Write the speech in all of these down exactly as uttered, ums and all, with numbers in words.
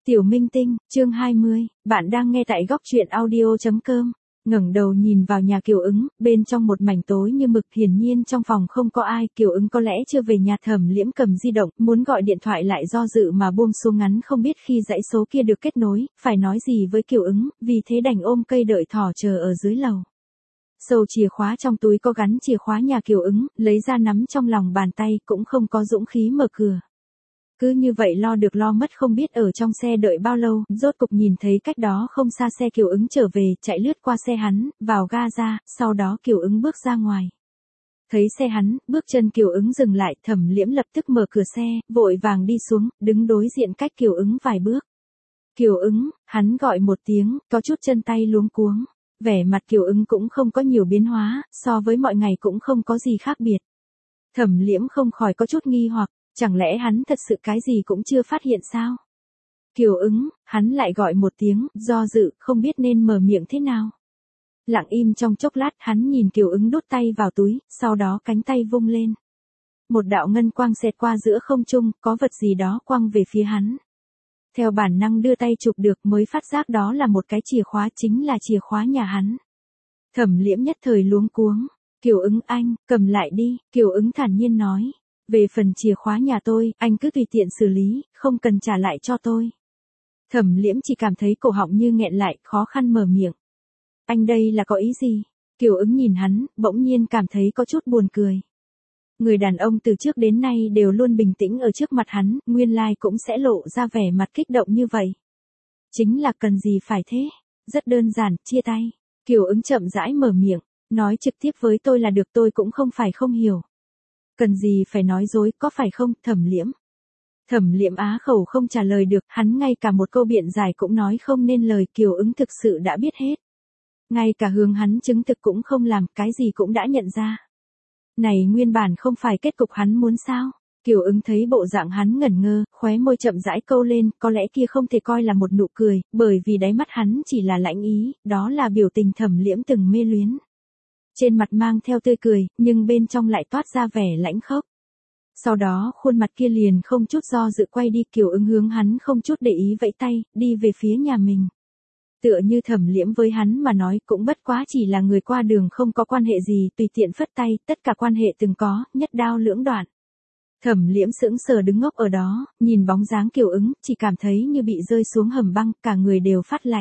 Tiểu Minh Tinh, chương hai mươi, bạn đang nghe tại góc truyện audio chấm com. Ngẩng đầu nhìn vào nhà Kiều Ứng, bên trong một mảnh tối như mực, hiển nhiên trong phòng không có ai, Kiều Ứng có lẽ chưa về nhà. Thẩm Liễm cầm di động, muốn gọi điện thoại lại do dự mà buông xuống, ngắn không biết khi dãy số kia được kết nối, phải nói gì với Kiều Ứng, vì thế đành ôm cây đợi thỏ chờ ở dưới lầu. Sâu chìa khóa trong túi có gắn chìa khóa nhà Kiều Ứng, lấy ra nắm trong lòng bàn tay, cũng không có dũng khí mở cửa. Cứ như vậy lo được lo mất, không biết ở trong xe đợi bao lâu, rốt cục nhìn thấy cách đó không xa xe Kiều Ứng trở về, chạy lướt qua xe hắn, vào ga ra, sau đó Kiều Ứng bước ra ngoài. Thấy xe hắn, bước chân Kiều Ứng dừng lại, Thẩm Liễm lập tức mở cửa xe, vội vàng đi xuống, đứng đối diện cách Kiều Ứng vài bước. Kiều Ứng, hắn gọi một tiếng, có chút chân tay luống cuống. Vẻ mặt Kiều Ứng cũng không có nhiều biến hóa, so với mọi ngày cũng không có gì khác biệt. Thẩm Liễm không khỏi có chút nghi hoặc. Chẳng lẽ hắn thật sự cái gì cũng chưa phát hiện sao? Kiều Ứng, hắn lại gọi một tiếng, do dự, không biết nên mở miệng thế nào. Lặng im trong chốc lát, hắn nhìn Kiều Ứng đút tay vào túi, sau đó cánh tay vung lên. Một đạo ngân quang xẹt qua giữa không trung, có vật gì đó quăng về phía hắn. Theo bản năng đưa tay chụp được, mới phát giác đó là một cái chìa khóa, chính là chìa khóa nhà hắn. Thẩm Liễm nhất thời luống cuống. Kiều Ứng anh, cầm lại đi, Kiều Ứng thản nhiên nói. Về phần chìa khóa nhà tôi, anh cứ tùy tiện xử lý, không cần trả lại cho tôi. Thẩm Liễm chỉ cảm thấy cổ họng như nghẹn lại, khó khăn mở miệng. Anh đây là có ý gì? Kiều Ứng nhìn hắn, bỗng nhiên cảm thấy có chút buồn cười. Người đàn ông từ trước đến nay đều luôn bình tĩnh ở trước mặt hắn, nguyên lai cũng sẽ lộ ra vẻ mặt kích động như vậy. Chính là cần gì phải thế? Rất đơn giản, chia tay. Kiều Ứng chậm rãi mở miệng, nói trực tiếp với tôi là được, tôi cũng không phải không hiểu. Cần gì phải nói dối, có phải không, Thẩm Liễm? Thẩm Liễm á khẩu không trả lời được, hắn ngay cả một câu biện giải cũng nói không nên lời. Kiều Ứng thực sự đã biết hết. Ngay cả hướng hắn chứng thực cũng không làm, cái gì cũng đã nhận ra. Này nguyên bản không phải kết cục hắn muốn sao? Kiều Ứng thấy bộ dạng hắn ngẩn ngơ, khóe môi chậm rãi câu lên, có lẽ kia không thể coi là một nụ cười, bởi vì đáy mắt hắn chỉ là lãnh ý, đó là biểu tình Thẩm Liễm từng mê luyến. Trên mặt mang theo tươi cười, nhưng bên trong lại toát ra vẻ lãnh khốc. Sau đó khuôn mặt kia liền không chút do dự quay đi. Kiều Ứng hướng hắn không chút để ý vẫy tay, đi về phía nhà mình. Tựa như Thẩm Liễm với hắn mà nói cũng bất quá chỉ là người qua đường, không có quan hệ gì, tùy tiện phất tay, tất cả quan hệ từng có, nhất đao lưỡng đoạn. Thẩm Liễm sững sờ đứng ngốc ở đó, nhìn bóng dáng Kiều Ứng, chỉ cảm thấy như bị rơi xuống hầm băng, cả người đều phát lạnh.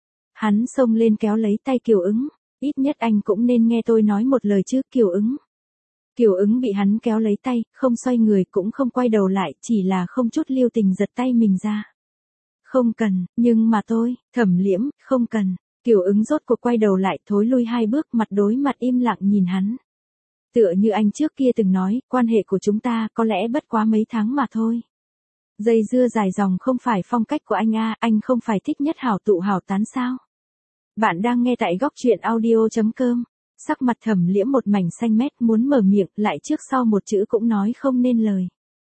Hắn xông lên kéo lấy tay Kiều Ứng. Ít nhất anh cũng nên nghe tôi nói một lời chứ, Kiều Ứng. Kiều Ứng bị hắn kéo lấy tay, không xoay người cũng không quay đầu lại, chỉ là không chút lưu tình giật tay mình ra. Không cần, nhưng mà tôi, Thẩm Liễm, không cần. Kiều Ứng rốt cuộc quay đầu lại, thối lui hai bước, mặt đối mặt im lặng nhìn hắn. Tựa như anh trước kia từng nói, quan hệ của chúng ta có lẽ bất quá mấy tháng mà thôi. Dây dưa dài dòng không phải phong cách của anh a, anh không phải thích nhất hảo tụ hảo tán sao? Bạn đang nghe tại góc truyện audio chấm com. Sắc mặt Thẩm Liễm một mảnh xanh mét, muốn mở miệng, lại trước sau một chữ cũng nói không nên lời.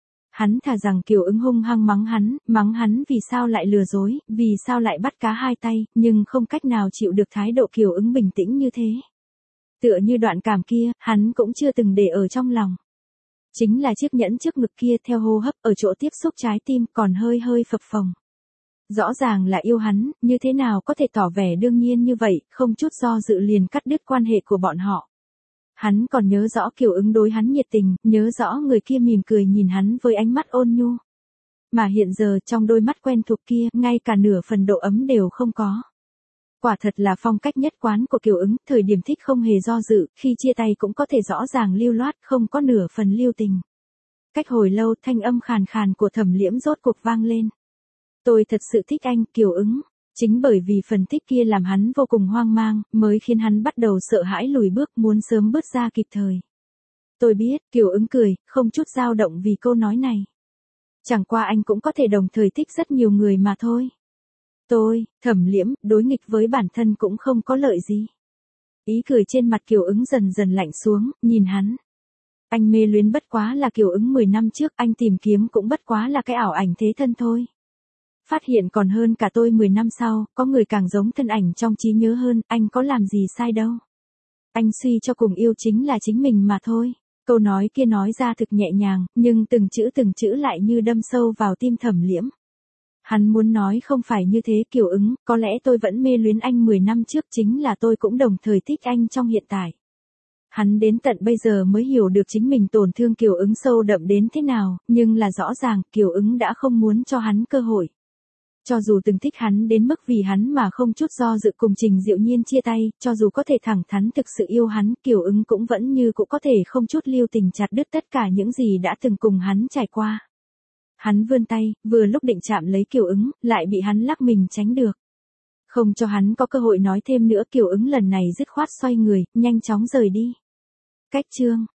Hắn thà rằng Kiều Ứng hung hăng mắng hắn, mắng hắn vì sao lại lừa dối, vì sao lại bắt cá hai tay, nhưng không cách nào chịu được thái độ Kiều Ứng bình tĩnh như thế. Tựa như đoạn cảm kia, hắn cũng chưa từng để ở trong lòng. Chính là chiếc nhẫn trước ngực kia, theo hô hấp, ở chỗ tiếp xúc trái tim, còn hơi hơi phập phồng. Rõ ràng là yêu hắn, như thế nào có thể tỏ vẻ đương nhiên như vậy, không chút do dự liền cắt đứt quan hệ của bọn họ. Hắn còn nhớ rõ Kiều Ứng đối hắn nhiệt tình, nhớ rõ người kia mỉm cười nhìn hắn với ánh mắt ôn nhu. Mà hiện giờ trong đôi mắt quen thuộc kia, ngay cả nửa phần độ ấm đều không có. Quả thật là phong cách nhất quán của Kiều Ứng, thời điểm thích không hề do dự, khi chia tay cũng có thể rõ ràng lưu loát, không có nửa phần lưu tình. Cách hồi lâu, thanh âm khàn khàn của Thẩm Liễm rốt cuộc vang lên. Tôi thật sự thích anh, Kiều Ứng. Chính bởi vì phần thích kia làm hắn vô cùng hoang mang, mới khiến hắn bắt đầu sợ hãi lùi bước, muốn sớm bước ra kịp thời. Tôi biết, Kiều Ứng cười, không chút dao động vì câu nói này. Chẳng qua anh cũng có thể đồng thời thích rất nhiều người mà thôi. Tôi, Thẩm Liễm, đối nghịch với bản thân cũng không có lợi gì. Ý cười trên mặt Kiều Ứng dần dần lạnh xuống, nhìn hắn. Anh mê luyến bất quá là Kiều Ứng mười năm trước, anh tìm kiếm cũng bất quá là cái ảo ảnh thế thân thôi. Phát hiện còn hơn cả tôi mười năm sau, có người càng giống thân ảnh trong trí nhớ hơn, anh có làm gì sai đâu. Anh suy cho cùng yêu chính là chính mình mà thôi. Câu nói kia nói ra thực nhẹ nhàng, nhưng từng chữ từng chữ lại như đâm sâu vào tim Thẩm Liễm. Hắn muốn nói không phải như thế Kiều Ứng, có lẽ tôi vẫn mê luyến anh mười năm trước chính là tôi cũng đồng thời thích anh trong hiện tại. Hắn đến tận bây giờ mới hiểu được chính mình tổn thương Kiều Ứng sâu đậm đến thế nào, nhưng là rõ ràng Kiều Ứng đã không muốn cho hắn cơ hội. Cho dù từng thích hắn đến mức vì hắn mà không chút do dự cùng Trình Diệu Nhiên chia tay, cho dù có thể thẳng thắn thực sự yêu hắn, Kiều Ứng cũng vẫn như cũng có thể không chút lưu tình chặt đứt tất cả những gì đã từng cùng hắn trải qua. Hắn vươn tay, vừa lúc định chạm lấy Kiều Ứng, lại bị hắn lắc mình tránh được. Không cho hắn có cơ hội nói thêm nữa, Kiều Ứng lần này dứt khoát xoay người, nhanh chóng rời đi. Cách chương